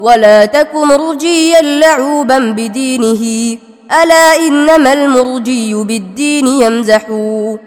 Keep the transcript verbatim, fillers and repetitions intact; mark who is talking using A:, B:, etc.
A: ولا تك مرجيا لعوبا بدينه، ألا إنما المرجي بالدين يمزح.